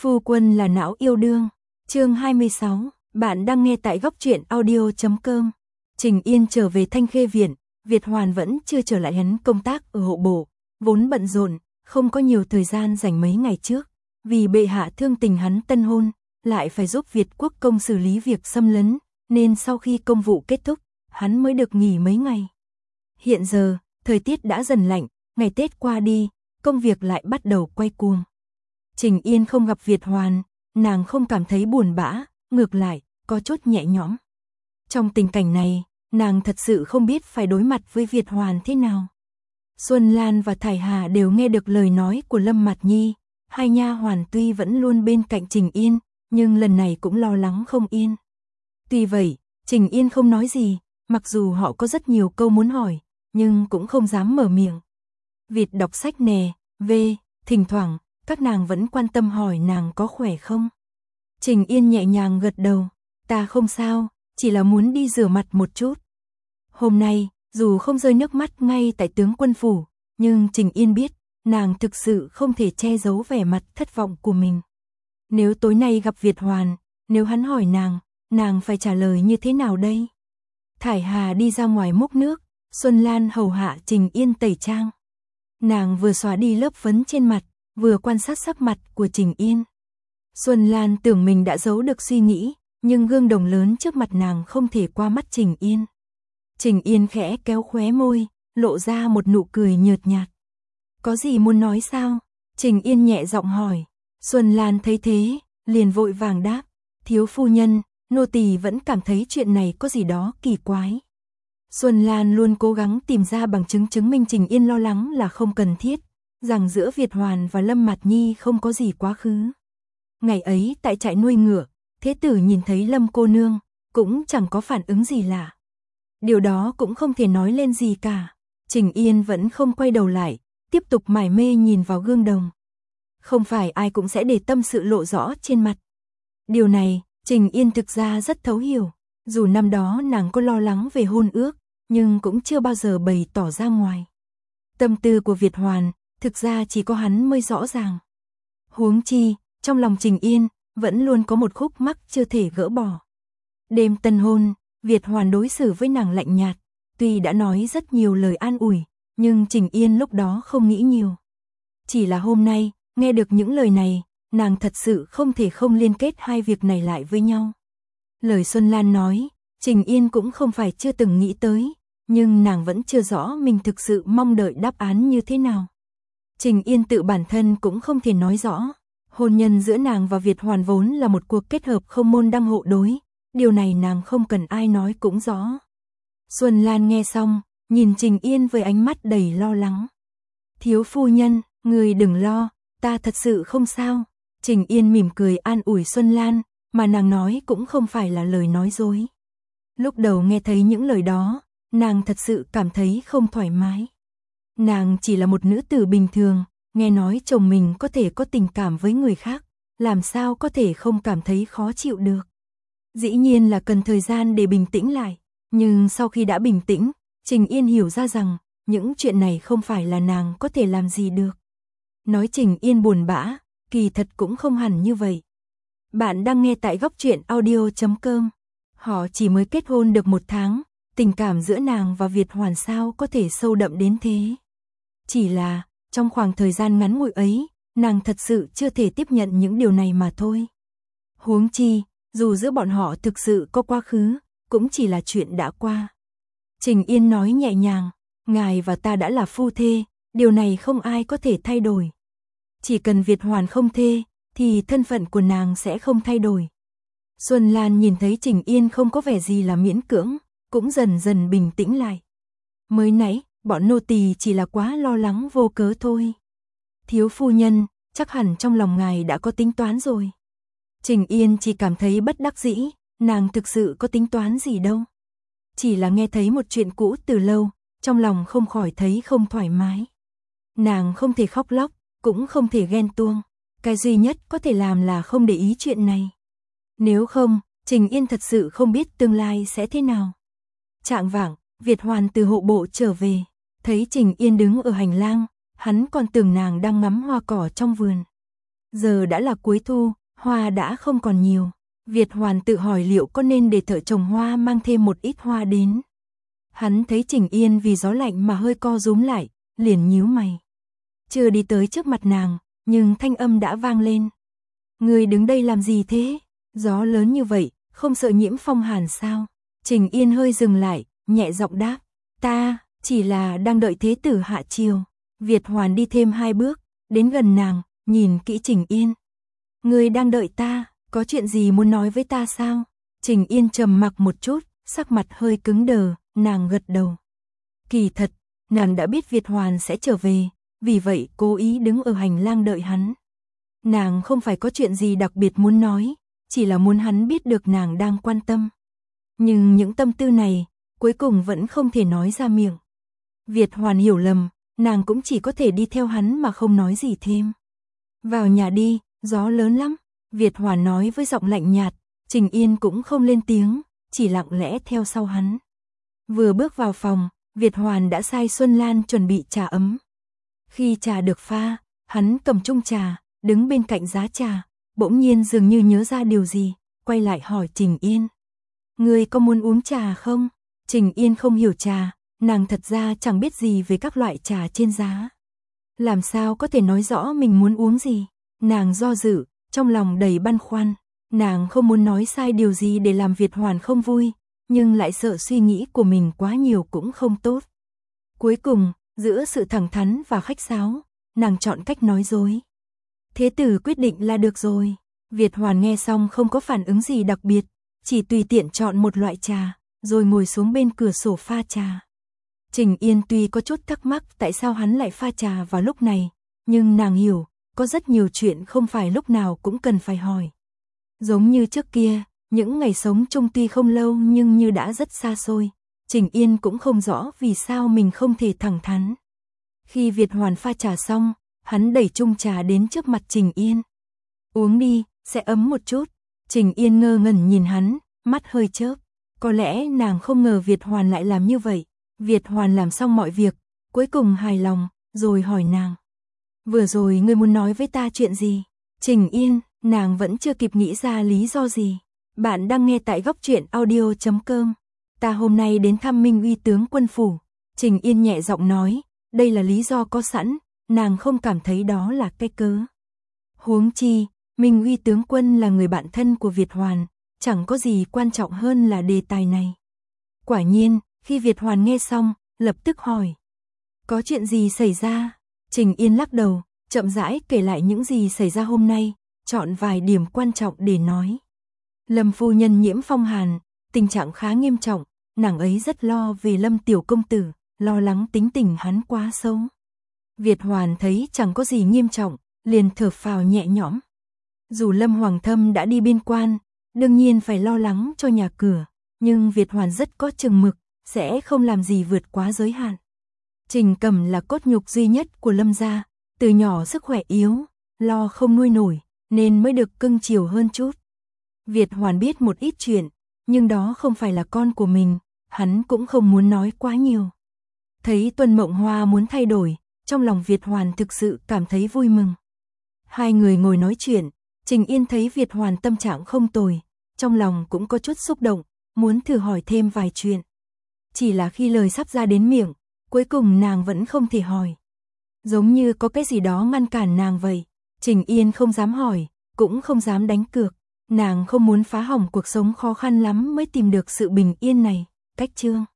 Phu quân là não yêu đương. Chương 26, bạn đang nghe tại góc truyện audio.com. Trình Yên trở về Thanh Khê Viện, Việt Hoàn vẫn chưa trở lại, hắn công tác ở hộ bộ, vốn bận rộn, không có nhiều thời gian dành mấy ngày trước. Vì bệ hạ thương tình hắn tân hôn, lại phải giúp Việt quốc công xử lý việc xâm lấn, nên sau khi công vụ kết thúc, hắn mới được nghỉ mấy ngày. Hiện giờ, thời tiết đã dần lạnh, ngày Tết qua đi, công việc lại bắt đầu quay cuồng. Trình Yên không gặp Việt Hoàn, nàng không cảm thấy buồn bã, ngược lại, có chút nhẹ nhõm. Trong tình cảnh này, nàng thật sự không biết phải đối mặt với Việt Hoàn thế nào. Xuân Lan và Thải Hà đều nghe được lời nói của Lâm Mạt Nhi, hai nha hoàn tuy vẫn luôn bên cạnh Trình Yên, nhưng lần này cũng lo lắng không yên. Tuy vậy, Trình Yên không nói gì, mặc dù họ có rất nhiều câu muốn hỏi, nhưng cũng không dám mở miệng. Vịt đọc sách nè, thỉnh thoảng, các nàng vẫn quan tâm hỏi nàng có khỏe không. Trình Yên nhẹ nhàng gật đầu, ta không sao, chỉ là muốn đi rửa mặt một chút. Hôm nay, dù không rơi nước mắt ngay tại tướng quân phủ, nhưng Trình Yên biết, nàng thực sự không thể che giấu vẻ mặt thất vọng của mình. Nếu tối nay gặp Việt Hoàn, nếu hắn hỏi nàng phải trả lời như thế nào đây? Thải Hà đi ra ngoài múc nước, Xuân Lan hầu hạ Trình Yên tẩy trang. Nàng vừa xóa đi lớp phấn trên mặt, vừa quan sát sắc mặt của Trình Yên. Xuân Lan tưởng mình đã giấu được suy nghĩ, nhưng gương đồng lớn trước mặt nàng không thể qua mắt Trình Yên. Trình Yên khẽ kéo khóe môi, lộ ra một nụ cười nhợt nhạt. Có gì muốn nói sao? Trình Yên nhẹ giọng hỏi. Xuân Lan thấy thế, liền vội vàng đáp. Thiếu phu nhân, nô tỳ vẫn cảm thấy chuyện này có gì đó kỳ quái. Xuân Lan luôn cố gắng tìm ra bằng chứng chứng minh Trình Yên lo lắng là không cần thiết, rằng giữa Việt Hoàn và Lâm Mạt Nhi không có gì quá khứ. Ngày ấy tại trại nuôi ngựa, Thế tử nhìn thấy Lâm cô nương, cũng chẳng có phản ứng gì lạ. Điều đó cũng không thể nói lên gì cả. Trình Yên vẫn không quay đầu lại, tiếp tục mải mê nhìn vào gương đồng. Không phải ai cũng sẽ để tâm sự lộ rõ trên mặt. Điều này, Trình Yên thực ra rất thấu hiểu. Dù năm đó nàng có lo lắng về hôn ước, nhưng cũng chưa bao giờ bày tỏ ra ngoài. Tâm tư của Việt Hoàn, thực ra chỉ có hắn mới rõ ràng. Huống chi, trong lòng Trình Yên, vẫn luôn có một khúc mắc chưa thể gỡ bỏ. Đêm tân hôn, Việt Hoàn đối xử với nàng lạnh nhạt, tuy đã nói rất nhiều lời an ủi, nhưng Trình Yên lúc đó không nghĩ nhiều. Chỉ là hôm nay, nghe được những lời này, nàng thật sự không thể không liên kết hai việc này lại với nhau. Lời Xuân Lan nói, Trình Yên cũng không phải chưa từng nghĩ tới, nhưng nàng vẫn chưa rõ mình thực sự mong đợi đáp án như thế nào. Trình Yên tự bản thân cũng không thể nói rõ, hôn nhân giữa nàng và Việt Hoàn vốn là một cuộc kết hợp không môn đăng hộ đối, điều này nàng không cần ai nói cũng rõ. Xuân Lan nghe xong, nhìn Trình Yên với ánh mắt đầy lo lắng. Thiếu phu nhân, người đừng lo, ta thật sự không sao. Trình Yên mỉm cười an ủi Xuân Lan, mà nàng nói cũng không phải là lời nói dối. Lúc đầu nghe thấy những lời đó, nàng thật sự cảm thấy không thoải mái. Nàng chỉ là một nữ tử bình thường, nghe nói chồng mình có thể có tình cảm với người khác, làm sao có thể không cảm thấy khó chịu được. Dĩ nhiên là cần thời gian để bình tĩnh lại, nhưng sau khi đã bình tĩnh, Trình Yên hiểu ra rằng, những chuyện này không phải là nàng có thể làm gì được. Nói Trình Yên buồn bã, kỳ thật cũng không hẳn như vậy. Bạn đang nghe tại góc truyện audio.com. Họ chỉ mới kết hôn được 1 tháng, tình cảm giữa nàng và Việt Hoàn sao có thể sâu đậm đến thế. Chỉ là, trong khoảng thời gian ngắn ngủi ấy, nàng thật sự chưa thể tiếp nhận những điều này mà thôi. Huống chi, dù giữa bọn họ thực sự có quá khứ, cũng chỉ là chuyện đã qua. Trình Yên nói nhẹ nhàng, ngài và ta đã là phu thê, điều này không ai có thể thay đổi. Chỉ cần Việt Hoàn không thê, thì thân phận của nàng sẽ không thay đổi. Xuân Lan nhìn thấy Trình Yên không có vẻ gì là miễn cưỡng, cũng dần dần bình tĩnh lại. Mới nãy, bọn nô tỳ chỉ là quá lo lắng vô cớ thôi. Thiếu phu nhân, chắc hẳn trong lòng ngài đã có tính toán rồi. Trình Yên chỉ cảm thấy bất đắc dĩ, nàng thực sự có tính toán gì đâu. Chỉ là nghe thấy một chuyện cũ từ lâu, trong lòng không khỏi thấy không thoải mái. Nàng không thể khóc lóc, cũng không thể ghen tuông. Cái duy nhất có thể làm là không để ý chuyện này. Nếu không, Trình Yên thật sự không biết tương lai sẽ thế nào. Chạng vạng, Việt Hoàn từ hộ bộ trở về, thấy Trình Yên đứng ở hành lang, hắn còn tưởng nàng đang ngắm hoa cỏ trong vườn. Giờ đã là cuối thu, hoa đã không còn nhiều. Việt Hoàn tự hỏi liệu có nên để thợ trồng hoa mang thêm một ít hoa đến. Hắn thấy Trình Yên vì gió lạnh mà hơi co rúm lại, liền nhíu mày. Chưa đi tới trước mặt nàng, nhưng thanh âm đã vang lên. Người đứng đây làm gì thế? Gió lớn như vậy, không sợ nhiễm phong hàn sao? Trình Yên hơi dừng lại, nhẹ giọng đáp. Ta, chỉ là đang đợi thế tử hạ chiều. Việt Hoàn đi thêm 2 bước, đến gần nàng, nhìn kỹ Trình Yên. Người đang đợi ta, có chuyện gì muốn nói với ta sao? Trình Yên trầm mặc một chút, sắc mặt hơi cứng đờ, nàng gật đầu. Kỳ thật, nàng đã biết Việt Hoàn sẽ trở về, vì vậy cố ý đứng ở hành lang đợi hắn. Nàng không phải có chuyện gì đặc biệt muốn nói, chỉ là muốn hắn biết được nàng đang quan tâm. Nhưng những tâm tư này, cuối cùng vẫn không thể nói ra miệng. Việt Hoàn hiểu lầm, nàng cũng chỉ có thể đi theo hắn mà không nói gì thêm. Vào nhà đi, gió lớn lắm, Việt Hoàn nói với giọng lạnh nhạt, Trình Yên cũng không lên tiếng, chỉ lặng lẽ theo sau hắn. Vừa bước vào phòng, Việt Hoàn đã sai Xuân Lan chuẩn bị trà ấm. Khi trà được pha, hắn cầm chung trà, đứng bên cạnh giá trà, bỗng nhiên dường như nhớ ra điều gì, quay lại hỏi Trình Yên. Người có muốn uống trà không? Trình Yên không hiểu trà, nàng thật ra chẳng biết gì về các loại trà trên giá. Làm sao có thể nói rõ mình muốn uống gì? Nàng do dự, trong lòng đầy băn khoăn. Nàng không muốn nói sai điều gì để làm Việt Hoàn không vui, nhưng lại sợ suy nghĩ của mình quá nhiều cũng không tốt. Cuối cùng, giữa sự thẳng thắn và khách sáo, nàng chọn cách nói dối. Thế tử quyết định là được rồi. Việt Hoàn nghe xong không có phản ứng gì đặc biệt, chỉ tùy tiện chọn một loại trà, rồi ngồi xuống bên cửa sổ pha trà. Trình Yên tuy có chút thắc mắc tại sao hắn lại pha trà vào lúc này, nhưng nàng hiểu, có rất nhiều chuyện không phải lúc nào cũng cần phải hỏi. Giống như trước kia, những ngày sống chung tuy không lâu nhưng như đã rất xa xôi, Trình Yên cũng không rõ vì sao mình không thể thẳng thắn. Khi Việt Hoàn pha trà xong, hắn đẩy chung trà đến trước mặt Trình Yên. Uống đi, sẽ ấm một chút. Trình Yên ngơ ngẩn nhìn hắn, mắt hơi chớp. Có lẽ nàng không ngờ Việt Hoàn lại làm như vậy. Việt Hoàn làm xong mọi việc, cuối cùng hài lòng, rồi hỏi nàng. Vừa rồi ngươi muốn nói với ta chuyện gì? Trình Yên, nàng vẫn chưa kịp nghĩ ra lý do gì. Bạn đang nghe tại góc truyện audio.com. Ta hôm nay đến thăm Minh Uy tướng quân phủ. Trình Yên nhẹ giọng nói, đây là lý do có sẵn, nàng không cảm thấy đó là cái cớ. Huống chi, Minh Uy tướng quân là người bạn thân của Việt Hoàn, chẳng có gì quan trọng hơn là đề tài này. Quả nhiên, khi Việt Hoàn nghe xong, lập tức hỏi. Có chuyện gì xảy ra? Trình Yên lắc đầu, chậm rãi kể lại những gì xảy ra hôm nay, chọn vài điểm quan trọng để nói. Lâm phu nhân nhiễm phong hàn, tình trạng khá nghiêm trọng, nàng ấy rất lo về Lâm tiểu công tử, lo lắng tính tình hắn quá xấu. Việt Hoàn thấy chẳng có gì nghiêm trọng, liền thở phào nhẹ nhõm. Dù Lâm Hoàng Thâm đã đi biên quan, đương nhiên phải lo lắng cho nhà cửa, nhưng Việt Hoàn rất có chừng mực, sẽ không làm gì vượt quá giới hạn. Trình Cẩm là cốt nhục duy nhất của Lâm gia, từ nhỏ sức khỏe yếu, lo không nuôi nổi, nên mới được cưng chiều hơn chút. Việt Hoàn biết một ít chuyện, nhưng đó không phải là con của mình, hắn cũng không muốn nói quá nhiều. Thấy Tuân Mộng Hoa muốn thay đổi, trong lòng Việt Hoàn thực sự cảm thấy vui mừng. Hai người ngồi nói chuyện, Trình Yên thấy Việt Hoàn tâm trạng không tồi, trong lòng cũng có chút xúc động, muốn thử hỏi thêm vài chuyện. Chỉ là khi lời sắp ra đến miệng, cuối cùng nàng vẫn không thể hỏi. Giống như có cái gì đó ngăn cản nàng vậy. Trình Yên không dám hỏi, cũng không dám đánh cược. Nàng không muốn phá hỏng cuộc sống khó khăn lắm mới tìm được sự bình yên này. Cách chương